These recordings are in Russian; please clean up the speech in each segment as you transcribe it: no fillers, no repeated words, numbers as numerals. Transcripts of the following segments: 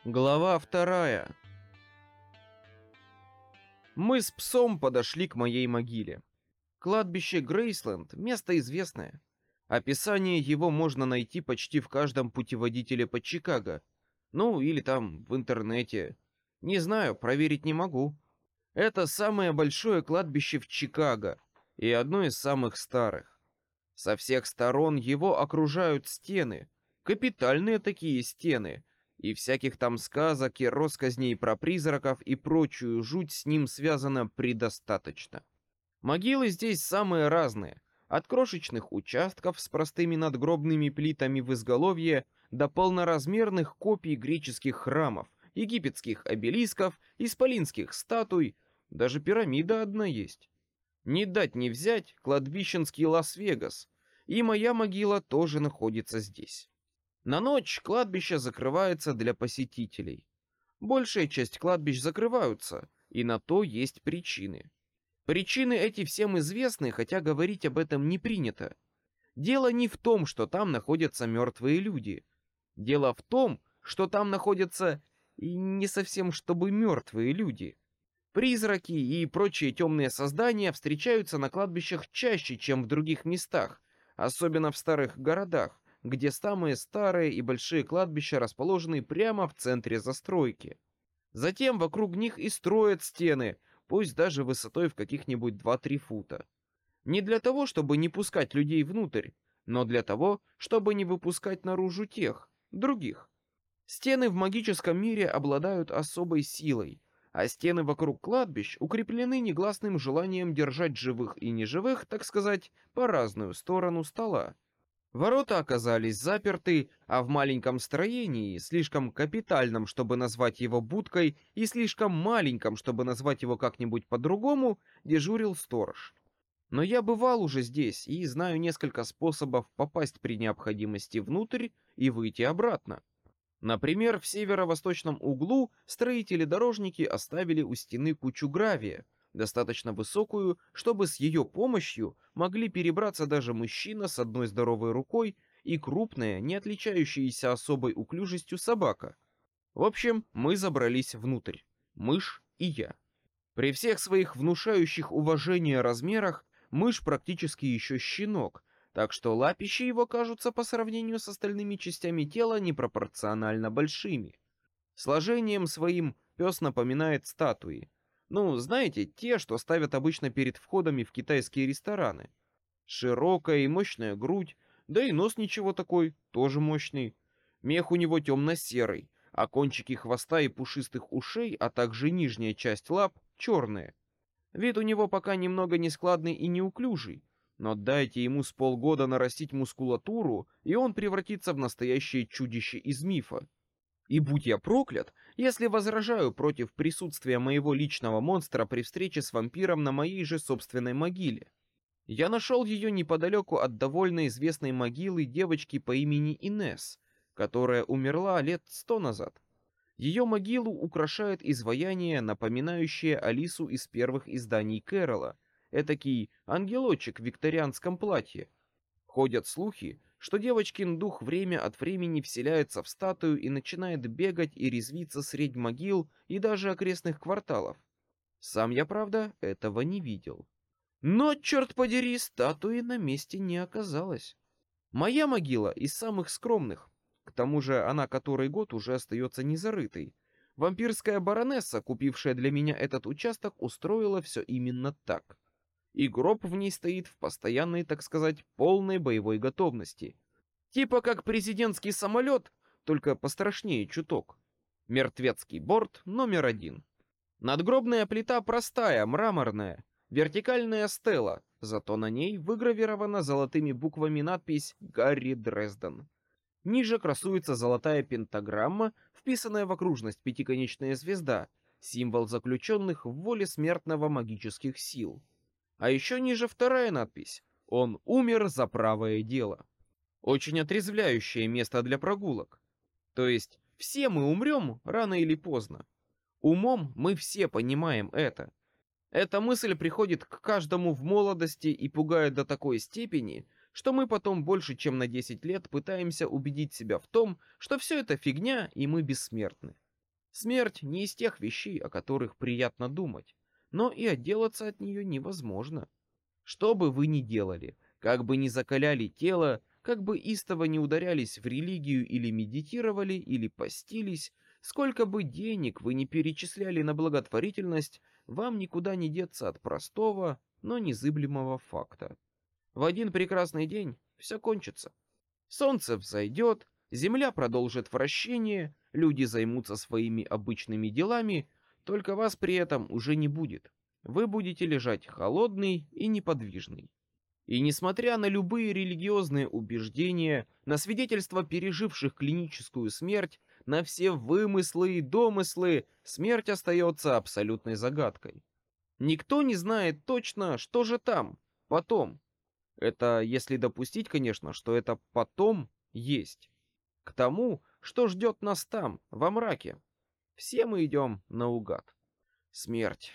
Глава 2. Мы с псом подошли к моей могиле. Кладбище Грейсленд — место известное. Описание его можно найти почти в каждом путеводителе по Чикаго. Ну, или там в интернете. Не знаю, проверить не могу. Это самое большое кладбище в Чикаго и одно из самых старых. Со всех сторон его окружают стены, капитальные такие стены, и всяких там сказок и россказней про призраков и прочую жуть с ним связано предостаточно. Могилы здесь самые разные, от крошечных участков с простыми надгробными плитами в изголовье до полноразмерных копий греческих храмов, египетских обелисков, исполинских статуй, даже пирамида одна есть. Не дать не взять кладбищенский Лас-Вегас, и моя могила тоже находится здесь. На ночь кладбище закрывается для посетителей. Большая часть кладбищ закрываются, и на то есть причины. Причины эти всем известны, хотя говорить об этом не принято. Дело не в том, что там находятся мертвые люди. Дело в том, что там находятся и не совсем чтобы мертвые люди. Призраки и прочие темные создания встречаются на кладбищах чаще, чем в других местах, особенно в старых городах, где самые старые и большие кладбища расположены прямо в центре застройки. Затем вокруг них и строят стены, пусть даже высотой в каких-нибудь 2-3 фута. Не для того, чтобы не пускать людей внутрь, но для того, чтобы не выпускать наружу тех, других. Стены в магическом мире обладают особой силой, а стены вокруг кладбищ укреплены негласным желанием держать живых и неживых, так сказать, по разную сторону стола. Ворота оказались заперты, а в маленьком строении, слишком капитальном, чтобы назвать его будкой, и слишком маленьком, чтобы назвать его как-нибудь по-другому, дежурил сторож. Но я бывал уже здесь и знаю несколько способов попасть при необходимости внутрь и выйти обратно. Например, в северо-восточном углу строители-дорожники оставили у стены кучу гравия, достаточно высокую, чтобы с ее помощью могли перебраться даже мужчина с одной здоровой рукой и крупная, не отличающаяся особой уклюжестью собака. В общем, мы забрались внутрь, мышь и я. При всех своих внушающих уважение размерах мышь практически еще щенок, так что лапищи его кажутся по сравнению с остальными частями тела непропорционально большими. Сложением своим пес напоминает статуи. Ну, знаете, те, что ставят обычно перед входами в китайские рестораны. Широкая и мощная грудь, да и нос ничего такой, тоже мощный. Мех у него темно-серый, а кончики хвоста и пушистых ушей, а также нижняя часть лап черные. Вид у него пока немного нескладный и неуклюжий, но дайте ему с полгода нарастить мускулатуру, и он превратится в настоящее чудище из мифа. И будь я проклят, если возражаю против присутствия моего личного монстра при встрече с вампиром на моей же собственной могиле. Я нашел ее неподалеку от довольно известной могилы девочки по имени Инесс, которая умерла лет 100 назад. Ее могилу украшает изваяние, напоминающее Алису из первых изданий Кэрола, этакий ангелочек в викторианском платье. Ходят слухи, что девочкин дух время от времени вселяется в статую и начинает бегать и резвиться средь могил и даже окрестных кварталов. Сам я, правда, этого не видел. Но, черт подери, статуи на месте не оказалось. Моя могила из самых скромных. К тому же она который год уже остается незарытой. Вампирская баронесса, купившая для меня этот участок, устроила все именно так. И гроб в ней стоит в постоянной, так сказать, полной боевой готовности. Типа как президентский самолет, только пострашнее чуток. Мертвецкий борт номер 1. Надгробная плита простая, мраморная, вертикальная стела, зато на ней выгравирована золотыми буквами надпись «Гарри Дрезден». Ниже красуется золотая пентаграмма, вписанная в окружность пятиконечная звезда, символ заключенных в воле смертного магических сил. А еще ниже вторая надпись «Он умер за правое дело». Очень отрезвляющее место для прогулок. То есть все мы умрем рано или поздно. Умом мы все понимаем это. Эта мысль приходит к каждому в молодости и пугает до такой степени, что мы потом больше чем на 10 лет пытаемся убедить себя в том, что все это фигня и мы бессмертны. Смерть не из тех вещей, о которых приятно думать, но и отделаться от нее невозможно. Что бы вы ни делали, как бы ни закаляли тело, как бы истово не ударялись в религию или медитировали, или постились, сколько бы денег вы не перечисляли на благотворительность, вам никуда не деться от простого, но незыблемого факта. В один прекрасный день все кончится. Солнце взойдет, Земля продолжит вращение, люди займутся своими обычными делами, только вас при этом уже не будет. Вы будете лежать холодный и неподвижный. И несмотря на любые религиозные убеждения, на свидетельства переживших клиническую смерть, на все вымыслы и домыслы, смерть остается абсолютной загадкой. Никто не знает точно, что же там, потом. Это если допустить, конечно, что это потом есть. К тому, что ждет нас там, во мраке. Все мы идем наугад. Смерть.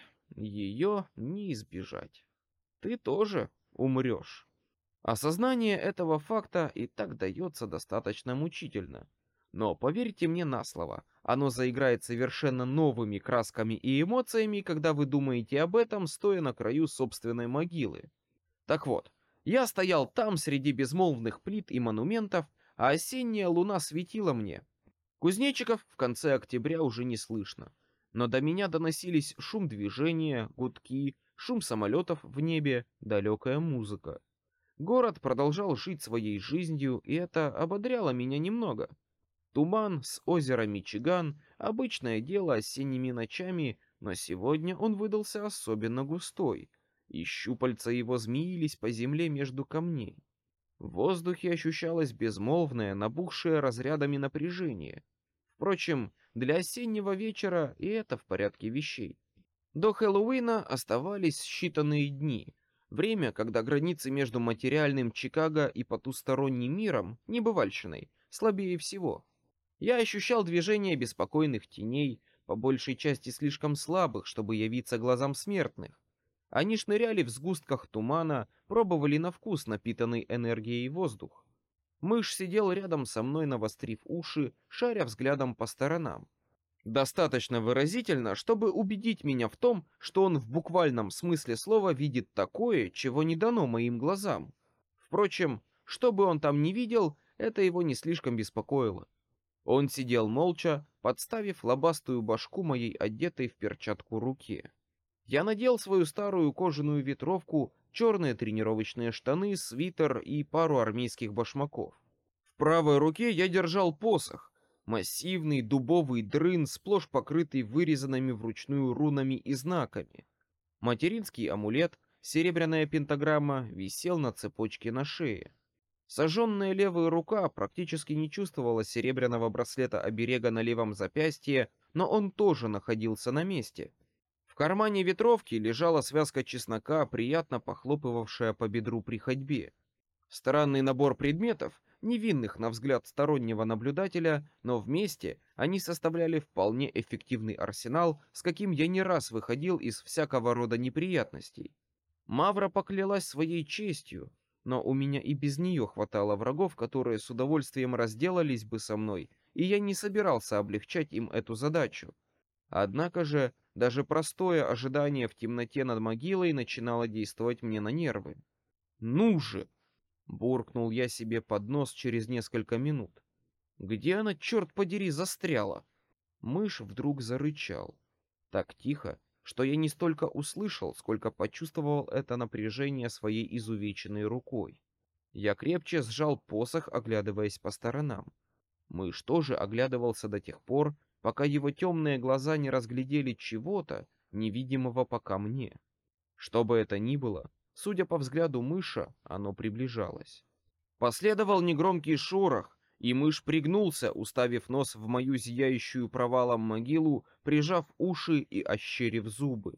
Ее не избежать. Ты тоже умрешь. Осознание этого факта и так дается достаточно мучительно. Но поверьте мне на слово, оно заиграет совершенно новыми красками и эмоциями, когда вы думаете об этом, стоя на краю собственной могилы. Так вот, я стоял там среди безмолвных плит и монументов, а осенняя луна светила мне. Кузнечиков в конце октября уже не слышно, но до меня доносились шум движения, гудки, шум самолетов в небе, далекая музыка. Город продолжал жить своей жизнью, и это ободряло меня немного. Туман с озера Мичиган — обычное дело осенними ночами, но сегодня он выдался особенно густой, и щупальца его змеились по земле между камней. В воздухе ощущалось безмолвное, набухшее разрядами напряжение. Впрочем, для осеннего вечера и это в порядке вещей. До Хэллоуина оставались считанные дни. Время, когда границы между материальным Чикаго и потусторонним миром, небывальщиной, слабее всего. Я ощущал движение беспокойных теней, по большей части слишком слабых, чтобы явиться глазам смертных. Они шныряли в сгустках тумана, пробовали на вкус напитанный энергией воздух. Мышь сидел рядом со мной, навострив уши, шаря взглядом по сторонам. Достаточно выразительно, чтобы убедить меня в том, что он в буквальном смысле слова видит такое, чего не дано моим глазам. Впрочем, что бы он там ни видел, это его не слишком беспокоило. Он сидел молча, подставив лобастую башку моей одетой в перчатку руке. Я надел свою старую кожаную ветровку, черные тренировочные штаны, свитер и пару армейских башмаков. В правой руке я держал посох, массивный дубовый дрын, сплошь покрытый вырезанными вручную рунами и знаками. Материнский амулет, серебряная пентаграмма, висел на цепочке на шее. Сожженная левая рука практически не чувствовала серебряного браслета-оберега на левом запястье, но он тоже находился на месте. В кармане ветровки лежала связка чеснока, приятно похлопывавшая по бедру при ходьбе. Странный набор предметов, невинных на взгляд стороннего наблюдателя, но вместе они составляли вполне эффективный арсенал, с каким я не раз выходил из всякого рода неприятностей. Мавра поклялась своей честью, но у меня и без нее хватало врагов, которые с удовольствием разделались бы со мной, и я не собирался облегчать им эту задачу. Однако же, даже простое ожидание в темноте над могилой начинало действовать мне на нервы. «Ну же!» — буркнул я себе под нос через несколько минут. «Где она, черт подери, застряла?» Мышь вдруг зарычал. Так тихо, что я не столько услышал, сколько почувствовал это напряжение своей изувеченной рукой. Я крепче сжал посох, оглядываясь по сторонам. Мышь тоже оглядывался до тех пор, пока его темные глаза не разглядели чего-то, невидимого пока мне. Что бы это ни было, судя по взгляду мыша, оно приближалось. Последовал негромкий шорох, и мышь пригнулся, уставив нос в мою зияющую провалом могилу, прижав уши и ощерив зубы.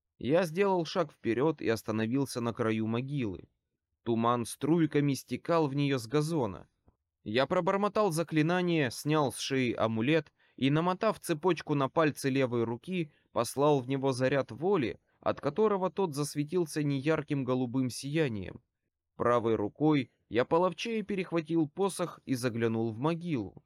Я сделал шаг вперед и остановился на краю могилы. Туман струйками стекал в нее с газона. Я пробормотал заклинание, снял с шеи амулет и, намотав цепочку на пальцы левой руки, послал в него заряд воли, от которого тот засветился неярким голубым сиянием. Правой рукой я половчее перехватил посох и заглянул в могилу.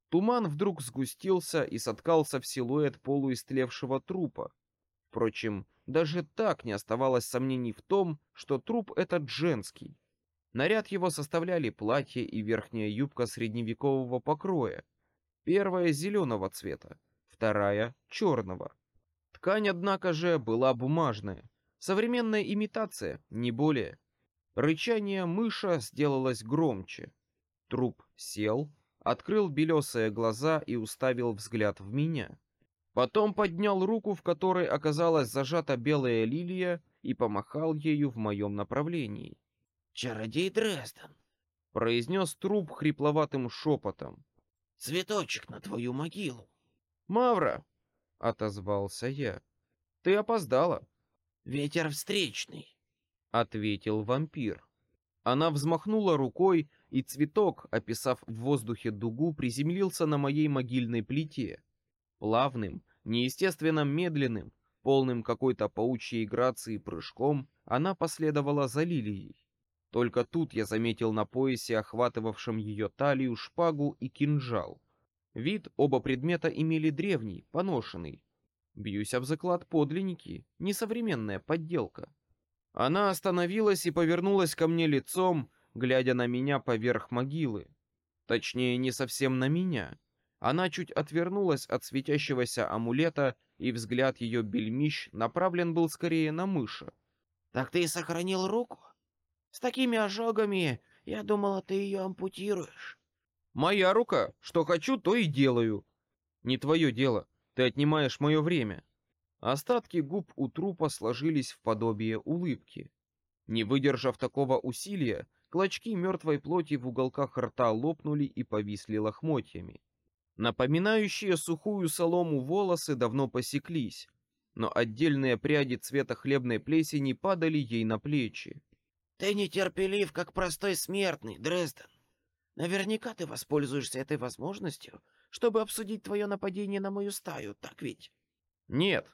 Туман вдруг сгустился и соткался в силуэт полуистлевшего трупа. Впрочем, даже так не оставалось сомнений в том, что труп этот женский. Наряд его составляли платье и верхняя юбка средневекового покроя. Первая зеленого цвета, вторая черного. Ткань, однако же, была бумажная. Современная имитация, не более. Рычание мыша сделалось громче. Труп сел, открыл белесые глаза и уставил взгляд в меня. Потом поднял руку, в которой оказалась зажата белая лилия, и помахал ею в моем направлении. «Чародей Дрезден», — произнес труп хрипловатым шепотом. — «цветочек на твою могилу». «Мавра!» — отозвался я. «Ты опоздала», «Ветер встречный», — ответил вампир. Она взмахнула рукой, и цветок, описав в воздухе дугу, приземлился на моей могильной плите. Плавным, неестественно медленным, полным какой-то паучьей грации прыжком, она последовала за лилией. Только тут я заметил на поясе, охватывавшем ее талию, шпагу и кинжал. Вид оба предмета имели древний, поношенный. Бьюсь об заклад, подлинники, несовременная подделка. Она остановилась и повернулась ко мне лицом, глядя на меня поверх могилы. Точнее, не совсем на меня. Она чуть отвернулась от светящегося амулета, и взгляд ее бельмищ направлен был скорее на мыша. «Так ты сохранил руку? С такими ожогами, я думала, ты ее ампутируешь». «Моя рука, что хочу, то и делаю». «Не твое дело, ты отнимаешь мое время». Остатки губ у трупа сложились в подобие улыбки. Не выдержав такого усилия, клочки мертвой плоти в уголках рта лопнули и повисли лохмотьями. Напоминающие сухую солому волосы давно посеклись, но отдельные пряди цвета хлебной плесени падали ей на плечи. «Ты нетерпелив, как простой смертный, Дрезден. Наверняка ты воспользуешься этой возможностью, чтобы обсудить твое нападение на мою стаю, так ведь?» «Нет».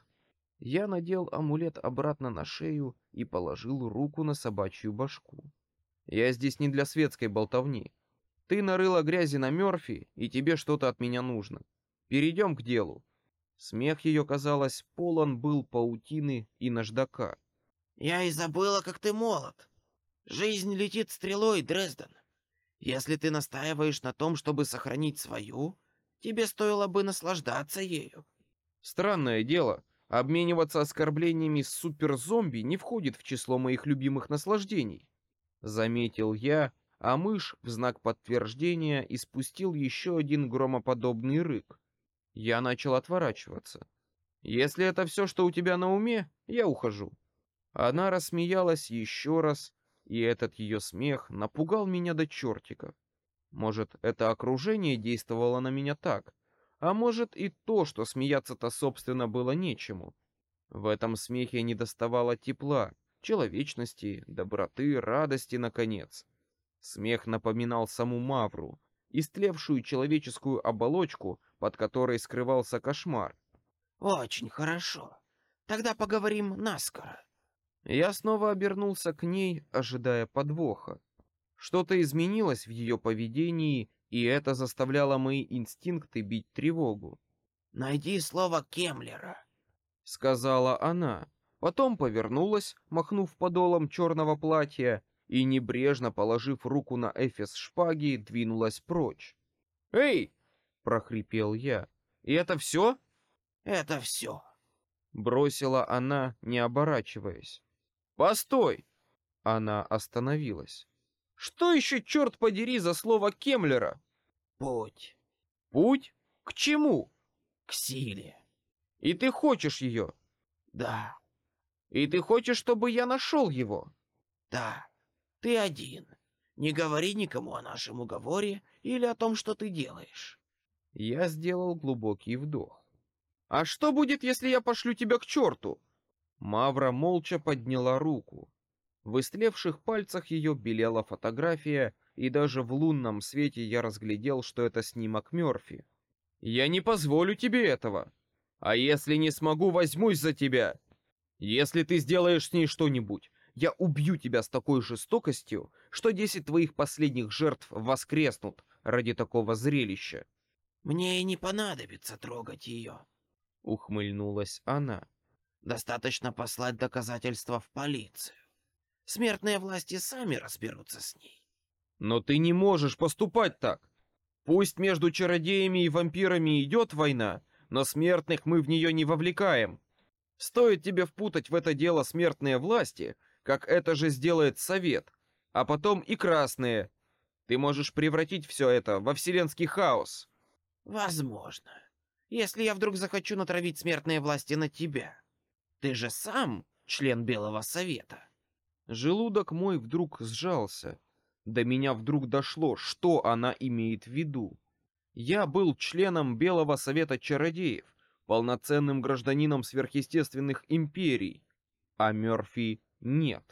Я надел амулет обратно на шею и положил руку на собачью башку. «Я здесь не для светской болтовни. Ты нарыла грязи на Мёрфи, и тебе что-то от меня нужно. Перейдем к делу». Смех ее, казалось, полон был паутины и наждака. «Я и забыла, как ты молод. Жизнь летит стрелой, Дрезден. Если ты настаиваешь на том, чтобы сохранить свою, тебе стоило бы наслаждаться ею». Странное дело, обмениваться оскорблениями с суперзомби не входит в число моих любимых наслаждений. Заметил я, а мышь в знак подтверждения испустил еще один громоподобный рык. Я начал отворачиваться. «Если это все, что у тебя на уме, я ухожу». Она рассмеялась еще раз, и этот ее смех напугал меня до чертиков. Может, это окружение действовало на меня так, а может и то, что смеяться-то собственно было нечему. В этом смехе недоставало тепла, человечности, доброты, радости, наконец. Смех напоминал саму Мавру, истлевшую человеческую оболочку, под которой скрывался кошмар. «Очень хорошо. Тогда поговорим наскоро». Я снова обернулся к ней, ожидая подвоха. Что-то изменилось в ее поведении, и это заставляло мои инстинкты бить тревогу. «Найди слово Кемлера», — сказала она. Потом повернулась, махнув подолом черного платья, и, небрежно положив руку на эфес шпаги, двинулась прочь. «Эй!» — прохрипел я. «И это все?» «Это все». Бросила она, не оборачиваясь. «Постой!» Она остановилась. «Что еще, черт подери, за слово Кемлера?» «Путь «Путь? К чему?» к силе». «И ты хочешь ее?» «Да, «И ты хочешь, чтобы я нашел его?» да, ты один. Не говори никому о нашем уговоре или о том, что ты делаешь». Я сделал глубокий вдох. «А что будет, если я пошлю тебя к черту?» Мавра молча подняла руку. В истлевших пальцах ее белела фотография, и даже в лунном свете я разглядел, что это снимок Мёрфи. «Я не позволю тебе этого. А если не смогу, возьмусь за тебя. Если ты сделаешь с ней что-нибудь, я убью тебя с такой жестокостью, что 10 твоих последних жертв воскреснут ради такого зрелища». Мне и не понадобится трогать ее. Ухмыльнулась она. Достаточно послать доказательства в полицию. Смертные власти сами разберутся с ней. Но ты не можешь поступать так. Пусть между чародеями и вампирами идет война, но смертных мы в нее не вовлекаем. Стоит тебе впутать в это дело смертные власти, как это же сделает Совет, а потом и красные. Ты можешь превратить все это во вселенский хаос. Возможно. Если я вдруг захочу натравить смертные власти на тебя. Ты же сам член Белого Совета. Желудок мой вдруг сжался. До меня вдруг дошло, что она имеет в виду. Я был членом Белого Совета Чародеев, полноценным гражданином сверхъестественных империй, а Мёрфи нет.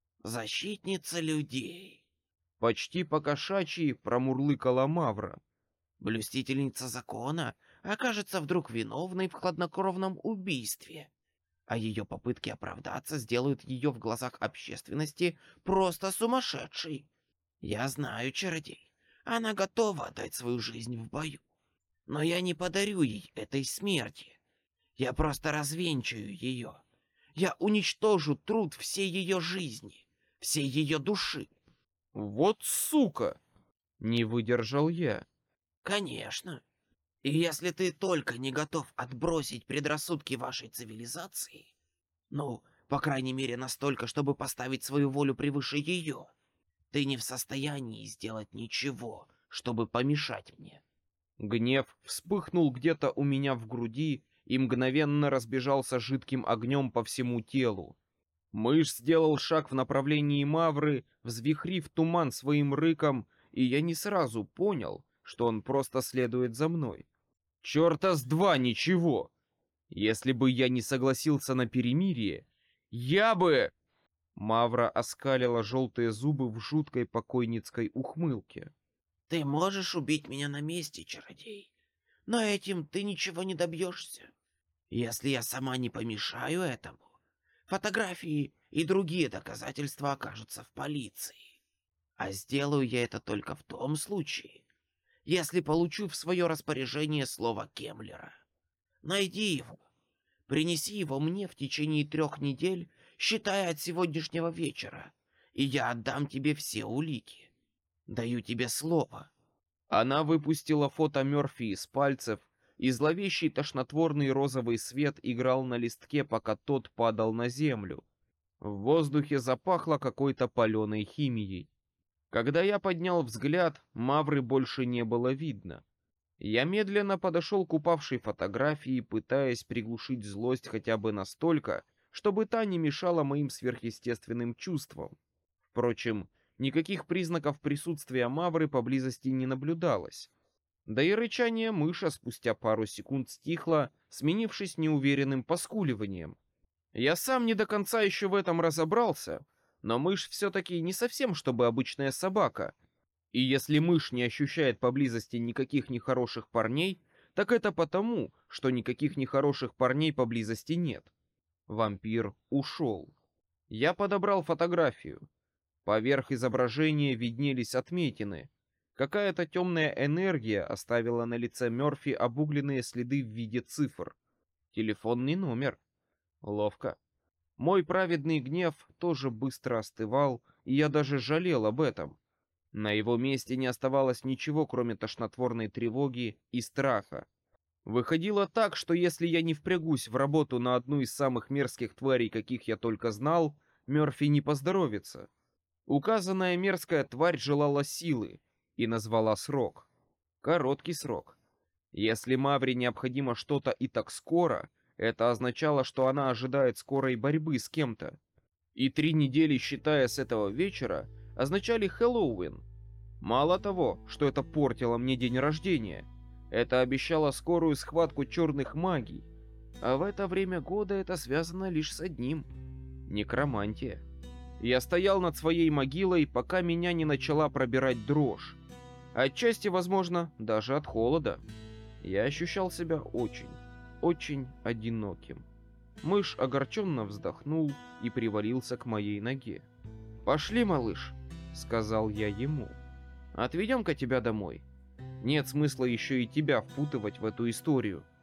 Защитница людей. Почти по-кошачьи промурлыкала Мавра. Блюстительница закона окажется вдруг виновной в хладнокровном убийстве, а ее попытки оправдаться сделают ее в глазах общественности просто сумасшедшей. Я знаю, чародей, она готова отдать свою жизнь в бою. Но я не подарю ей этой смерти. Я просто развенчаю ее. Я уничтожу труд всей ее жизни, всей ее души. Вот сука! Не выдержал я. Конечно. И если ты только не готов отбросить предрассудки вашей цивилизации, ну, по крайней мере, настолько, чтобы поставить свою волю превыше ее, ты не в состоянии сделать ничего, чтобы помешать мне. Гнев вспыхнул где-то у меня в груди и мгновенно разбежался жидким огнем по всему телу. Мышь сделал шаг в направлении Мавры, взвихрив туман своим рыком, и я не сразу понял, что он просто следует за мной. Чёрта с два ничего! Если бы я не согласился на перемирие, я бы... Мавра оскалила желтые зубы в жуткой покойницкой ухмылке. Ты можешь убить меня на месте, чародей, но этим ты ничего не добьешься. Если я сама не помешаю этому, фотографии и другие доказательства окажутся в полиции. А сделаю я это только в том случае, если получу в свое распоряжение слово Кемлера. Найди его, принеси его мне в течение 3 недель, считая от сегодняшнего вечера, и я отдам тебе все улики. Даю тебе слово. Она выпустила фото Мёрфи из пальцев, и зловещий тошнотворный розовый свет играл на листке, пока тот падал на землю. В воздухе запахло какой-то паленой химией. Когда я поднял взгляд, Мавры больше не было видно. Я медленно подошел к упавшей фотографии, пытаясь приглушить злость хотя бы настолько, чтобы та не мешала моим сверхъестественным чувствам. Впрочем, никаких признаков присутствия Мавры поблизости не наблюдалось. Да и рычание мыша спустя пару секунд стихло, сменившись неуверенным поскуливанием. Я сам не до конца еще в этом разобрался, но мышь все-таки не совсем чтобы обычная собака. И если мышь не ощущает поблизости никаких нехороших парней, так это потому, что никаких нехороших парней поблизости нет. Вампир ушел. Я подобрал фотографию. Поверх изображения виднелись отметины. Какая-то темная энергия оставила на лице Мёрфи обугленные следы в виде цифр. Телефонный номер. Ловко. Мой праведный гнев тоже быстро остывал, и я даже жалел об этом. На его месте не оставалось ничего, кроме тошнотворной тревоги и страха. Выходило так, что если я не впрягусь в работу на одну из самых мерзких тварей, каких я только знал, Мёрфи не поздоровится. Указанная мерзкая тварь желала силы и назвала срок. Короткий срок. Если Мавре необходимо что-то и так скоро, это означало, что она ожидает скорой борьбы с кем-то. И 3 недели, считая с этого вечера, означали Хэллоуин. Мало того, что это портило мне день рождения, это обещало скорую схватку черных магий. А в это время года это связано лишь с одним — некромантия. Я стоял над своей могилой, пока меня не начала пробирать дрожь. Отчасти, возможно, даже от холода. Я ощущал себя очень одиноким. Мышь огорченно вздохнул и привалился к моей ноге. «Пошли, малыш», — сказал я ему. «Отведем-ка тебя домой. Нет смысла еще и тебя впутывать в эту историю.